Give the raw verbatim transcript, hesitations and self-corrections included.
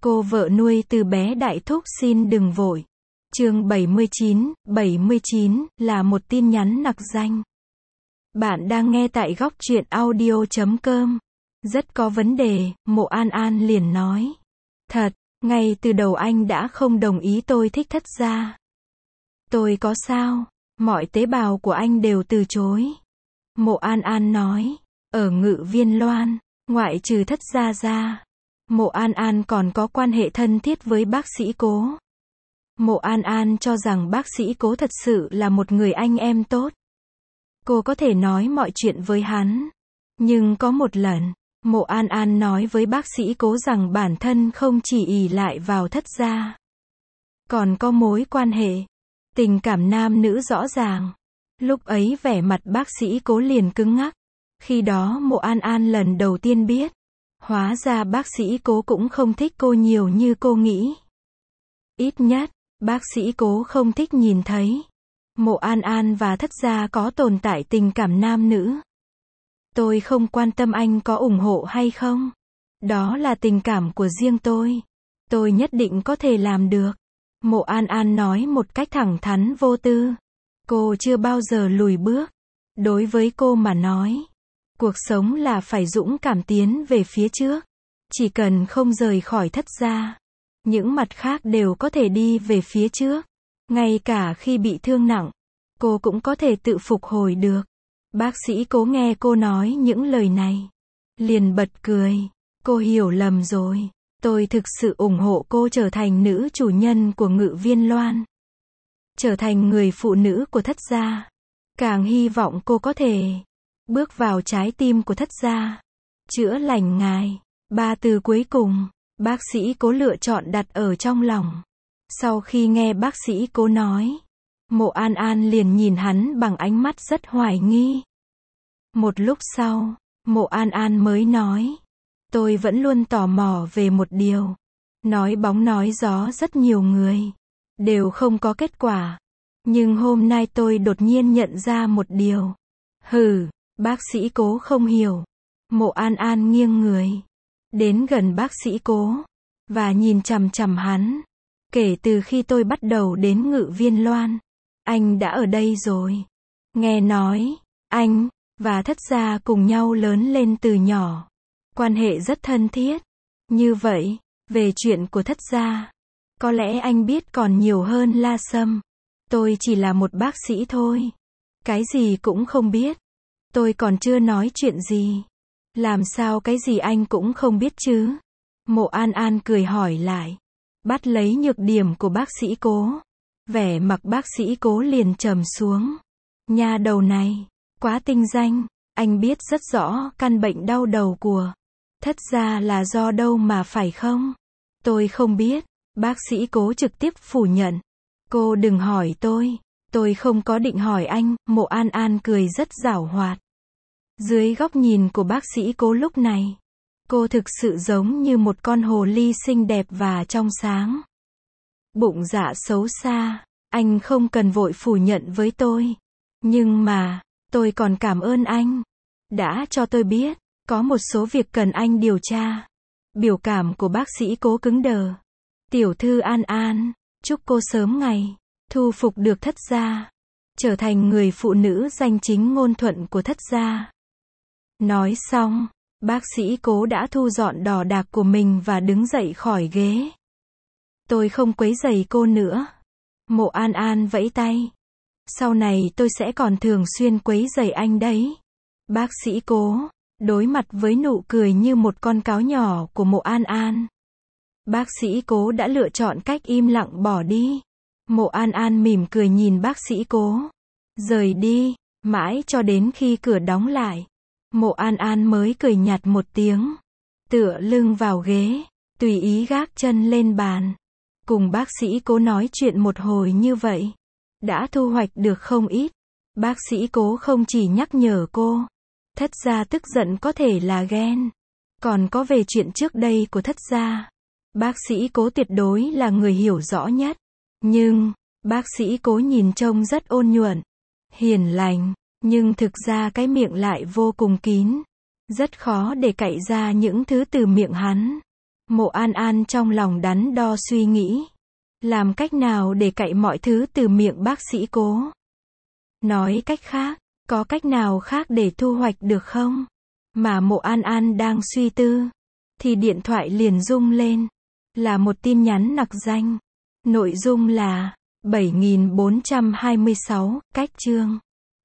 Cô vợ nuôi từ bé Đại Thúc xin đừng vội. Chương bảy mươi chín, bảy mươi chín là một tin nhắn nặc danh. Bạn đang nghe tại góc truyện audio chấm com. Rất có vấn đề, Mộ An An liền nói. Thật, ngay từ đầu anh đã không đồng ý tôi thích Thất gia. Tôi có sao? Mọi tế bào của anh đều từ chối. Mộ An An nói. Ở Ngự Viên Loan, ngoại trừ Thất gia ra, Mộ An An còn có quan hệ thân thiết với bác sĩ Cố. Mộ An An cho rằng bác sĩ Cố thật sự là một người anh em tốt. Cô có thể nói mọi chuyện với hắn. Nhưng có một lần, Mộ An An nói với bác sĩ Cố rằng bản thân không chỉ ỷ lại vào Thất gia, còn có mối quan hệ, tình cảm nam nữ rõ ràng. Lúc ấy vẻ mặt bác sĩ Cố liền cứng ngắc. Khi đó Mộ An An lần đầu tiên biết, hóa ra bác sĩ Cố cũng không thích cô nhiều như cô nghĩ. Ít nhất, bác sĩ Cố không thích nhìn thấy Mộ An An và Thất gia có tồn tại tình cảm nam nữ. Tôi không quan tâm anh có ủng hộ hay không. Đó là tình cảm của riêng tôi. Tôi nhất định có thể làm được. Mộ An An nói một cách thẳng thắn vô tư. Cô chưa bao giờ lùi bước. Đối với cô mà nói, cuộc sống là phải dũng cảm tiến về phía trước. Chỉ cần không rời khỏi Thất gia, những mặt khác đều có thể đi về phía trước. Ngay cả khi bị thương nặng, cô cũng có thể tự phục hồi được. Bác sĩ Cố nghe cô nói những lời này, liền bật cười. Cô hiểu lầm rồi. Tôi thực sự ủng hộ cô trở thành nữ chủ nhân của Ngự Viên Loan, trở thành người phụ nữ của Thất gia. Càng hy vọng cô có thể bước vào trái tim của Thất gia, chữa lành ngài. Ba từ cuối cùng, bác sĩ Cố lựa chọn đặt ở trong lòng. Sau khi nghe bác sĩ Cố nói, Mộ An An liền nhìn hắn bằng ánh mắt rất hoài nghi. Một lúc sau, Mộ An An mới nói. Tôi vẫn luôn tò mò về một điều. Nói bóng nói gió rất nhiều người đều không có kết quả. Nhưng hôm nay tôi đột nhiên nhận ra một điều. Hừ, bác sĩ Cố không hiểu. Mộ An An nghiêng người đến gần bác sĩ Cố và nhìn chằm chằm hắn. Kể từ khi tôi bắt đầu đến Ngự Viên Loan, anh đã ở đây rồi. Nghe nói, anh và Thất gia cùng nhau lớn lên từ nhỏ. Quan hệ rất thân thiết. Như vậy, về chuyện của Thất gia, có lẽ anh biết còn nhiều hơn La Sâm. Tôi chỉ là một bác sĩ thôi. Cái gì cũng không biết. Tôi còn chưa nói chuyện gì. Làm sao cái gì anh cũng không biết chứ? Mộ An An cười hỏi lại. Bắt lấy nhược điểm của bác sĩ Cố. Vẻ mặt bác sĩ Cố liền trầm xuống. Nha đầu này, quá tinh danh. Anh biết rất rõ căn bệnh đau đầu của Thất gia là do đâu mà phải không? Tôi không biết. Bác sĩ Cố trực tiếp phủ nhận. Cô đừng hỏi tôi. Tôi không có định hỏi anh. Mộ An An cười rất giảo hoạt. Dưới góc nhìn của bác sĩ Cố lúc này, cô thực sự giống như một con hồ ly xinh đẹp và trong sáng. Bụng dạ xấu xa. Anh không cần vội phủ nhận với tôi. Nhưng mà, tôi còn cảm ơn anh đã cho tôi biết có một số việc cần anh điều tra. Biểu cảm của bác sĩ Cố cứng đờ. Tiểu thư An An, chúc cô sớm ngày thu phục được Thất gia, trở thành người phụ nữ danh chính ngôn thuận của Thất gia. Nói xong, bác sĩ Cố đã thu dọn đồ đạc của mình và đứng dậy khỏi ghế. Tôi không quấy rầy cô nữa. Mộ An An vẫy tay. Sau này tôi sẽ còn thường xuyên quấy rầy anh đấy. Bác sĩ Cố đối mặt với nụ cười như một con cáo nhỏ của Mộ An An. Bác sĩ Cố đã lựa chọn cách im lặng bỏ đi. Mộ An An mỉm cười nhìn bác sĩ Cố rời đi, mãi cho đến khi cửa đóng lại. Mộ An An mới cười nhạt một tiếng, tựa lưng vào ghế, tùy ý gác chân lên bàn. Cùng bác sĩ Cố nói chuyện một hồi như vậy, đã thu hoạch được không ít. Bác sĩ Cố không chỉ nhắc nhở cô, Thất gia tức giận có thể là ghen. Còn có về chuyện trước đây của Thất gia, bác sĩ Cố tuyệt đối là người hiểu rõ nhất. Nhưng, bác sĩ Cố nhìn trông rất ôn nhuận, hiền lành, nhưng thực ra cái miệng lại vô cùng kín. Rất khó để cạy ra những thứ từ miệng hắn. Mộ An An trong lòng đắn đo suy nghĩ. Làm cách nào để cạy mọi thứ từ miệng bác sĩ Cố? Nói cách khác, có cách nào khác để thu hoạch được không? Mà Mộ An An đang suy tư, thì điện thoại liền rung lên. Là một tin nhắn nặc danh. Nội dung là bảy nghìn bốn trăm hai mươi sáu, cách chương.